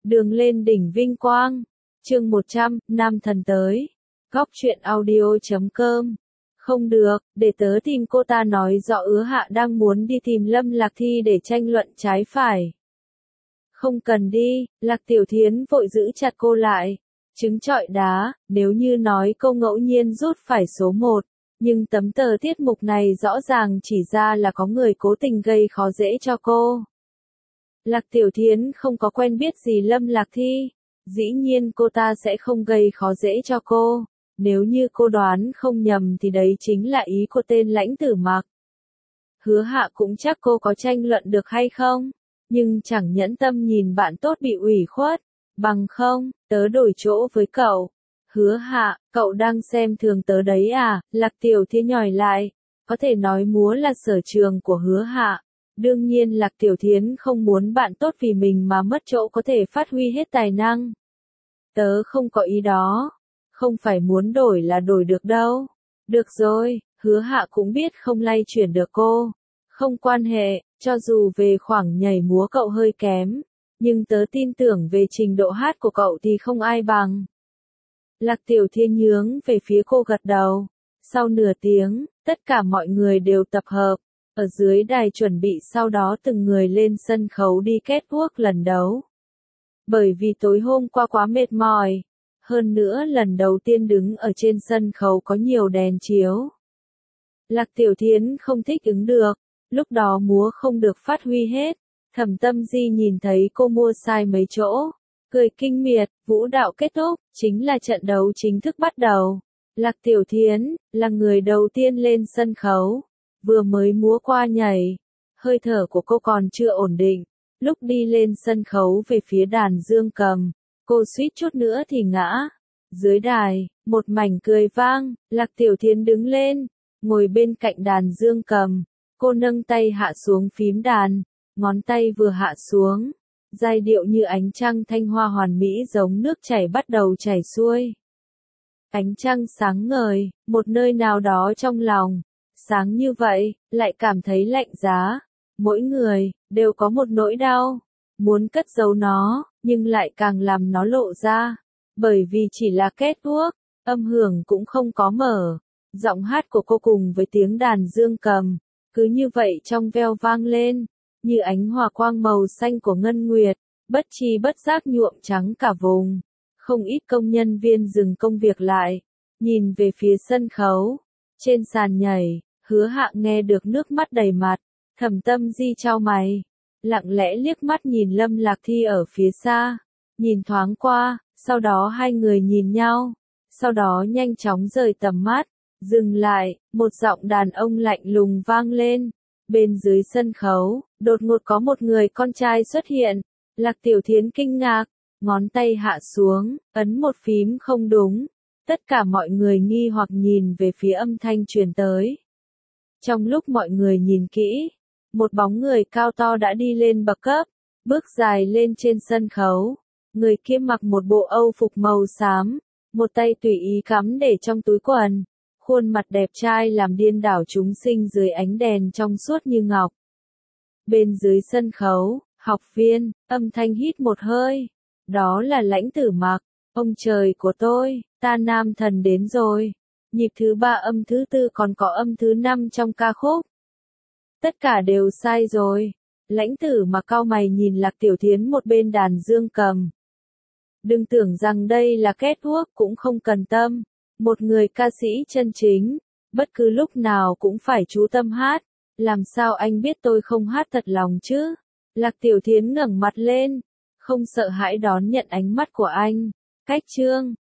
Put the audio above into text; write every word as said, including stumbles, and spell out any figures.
Đường lên đỉnh vinh quang. Chương một trăm, Nam thần tới. Góc truyện audio chấm com. Không được, để tớ tìm cô ta nói rõ Ứa Hạ đang muốn đi tìm Lâm Lạc Thi để tranh luận trái phải. Không cần đi, Lạc Tiểu Thiến vội giữ chặt cô lại. Trứng trọi đá, nếu như nói cô ngẫu nhiên rút phải số một, nhưng tấm tờ tiết mục này rõ ràng chỉ ra là có người cố tình gây khó dễ cho cô. Lạc Tiểu Thiến không có quen biết gì Lâm Lạc Thi, dĩ nhiên cô ta sẽ không gây khó dễ cho cô. Nếu như cô đoán không nhầm thì đấy chính là ý của tên Lãnh Tử Mặc. Hứa Hạ cũng chắc cô có tranh luận được hay không, nhưng chẳng nhẫn tâm nhìn bạn tốt bị ủy khuất. Bằng không, tớ đổi chỗ với cậu. Hứa Hạ, cậu đang xem thường tớ đấy à? Lạc Tiểu Thiến nhòi lại. Có thể nói múa là sở trường của Hứa Hạ. Đương nhiên Lạc Tiểu Thiến không muốn bạn tốt vì mình mà mất chỗ có thể phát huy hết tài năng. Tớ không có ý đó. Không phải muốn đổi là đổi được đâu. Được rồi, Hứa Hạ cũng biết không lay chuyển được cô. Không quan hệ, cho dù về khoảng nhảy múa cậu hơi kém, nhưng tớ tin tưởng về trình độ hát của cậu thì không ai bằng. Lạc Tiểu Thiến nhướng về phía cô gật đầu. Sau nửa tiếng, tất cả mọi người đều tập hợp. Ở dưới đài chuẩn bị sau đó từng người lên sân khấu đi catwalk lần đấu. Bởi vì tối hôm qua quá mệt mỏi. Hơn nữa lần đầu tiên đứng ở trên sân khấu có nhiều đèn chiếu. Lạc Tiểu Thiến không thích ứng được. Lúc đó múa không được phát huy hết. Thẩm Tâm Di nhìn thấy cô mua sai mấy chỗ. Cười kinh miệt, vũ đạo kết thúc, chính là trận đấu chính thức bắt đầu. Lạc Tiểu Thiến, là người đầu tiên lên sân khấu. Vừa mới múa qua nhảy. Hơi thở của cô còn chưa ổn định. Lúc đi lên sân khấu về phía đàn dương cầm, cô suýt chút nữa thì ngã. Dưới đài, một mảnh cười vang, Lạc Tiểu Thiến đứng lên, ngồi bên cạnh đàn dương cầm. Cô nâng tay hạ xuống phím đàn, ngón tay vừa hạ xuống. Giai điệu như ánh trăng thanh hoa hoàn mỹ giống nước chảy bắt đầu chảy xuôi. Ánh trăng sáng ngời, một nơi nào đó trong lòng. Sáng như vậy, lại cảm thấy lạnh giá. Mỗi người, đều có một nỗi đau. Muốn cất giấu nó, nhưng lại càng làm nó lộ ra. Bởi vì chỉ là catwalk, âm hưởng cũng không có mở. Giọng hát của cô cùng với tiếng đàn dương cầm, cứ như vậy trong veo vang lên. Như ánh hòa quang màu xanh của ngân nguyệt, bất chi bất giác nhuộm trắng cả vùng. Không ít công nhân viên dừng công việc lại, nhìn về phía sân khấu. Trên sàn nhảy, Hứa Hạ nghe được nước mắt đầy mặt. Thẩm Tâm Di chau mày, lặng lẽ liếc mắt nhìn Lâm Lạc Thi ở phía xa. Nhìn thoáng qua, sau đó hai người nhìn nhau. Sau đó nhanh chóng rời tầm mắt. Dừng lại, một giọng đàn ông lạnh lùng vang lên. Bên dưới sân khấu, đột ngột có một người con trai xuất hiện. Lạc Tiểu Thiến kinh ngạc, ngón tay hạ xuống, ấn một phím không đúng. Tất cả mọi người nghi hoặc nhìn về phía âm thanh truyền tới. Trong lúc mọi người nhìn kỹ, một bóng người cao to đã đi lên bậc cấp, bước dài lên trên sân khấu. Người kia mặc một bộ âu phục màu xám, một tay tùy ý cắm để trong túi quần. Khuôn mặt đẹp trai làm điên đảo chúng sinh dưới ánh đèn trong suốt như ngọc. Bên dưới sân khấu, học viên, âm thanh hít một hơi. Đó là Lãnh Tử Mặc. Ông trời của tôi, ta nam thần đến rồi. Nhịp thứ ba âm thứ tư còn có âm thứ năm trong ca khúc. Tất cả đều sai rồi. Lãnh Tử Mặc cau mày nhìn Lạc Tiểu Thiến một bên đàn dương cầm. Đừng tưởng rằng đây là catwalk cũng không cần tâm. Một người ca sĩ chân chính, bất cứ lúc nào cũng phải chú tâm hát. Làm sao anh biết tôi không hát thật lòng chứ? Lạc Tiểu Thiến ngẩng mặt lên, không sợ hãi đón nhận ánh mắt của anh. Cách chương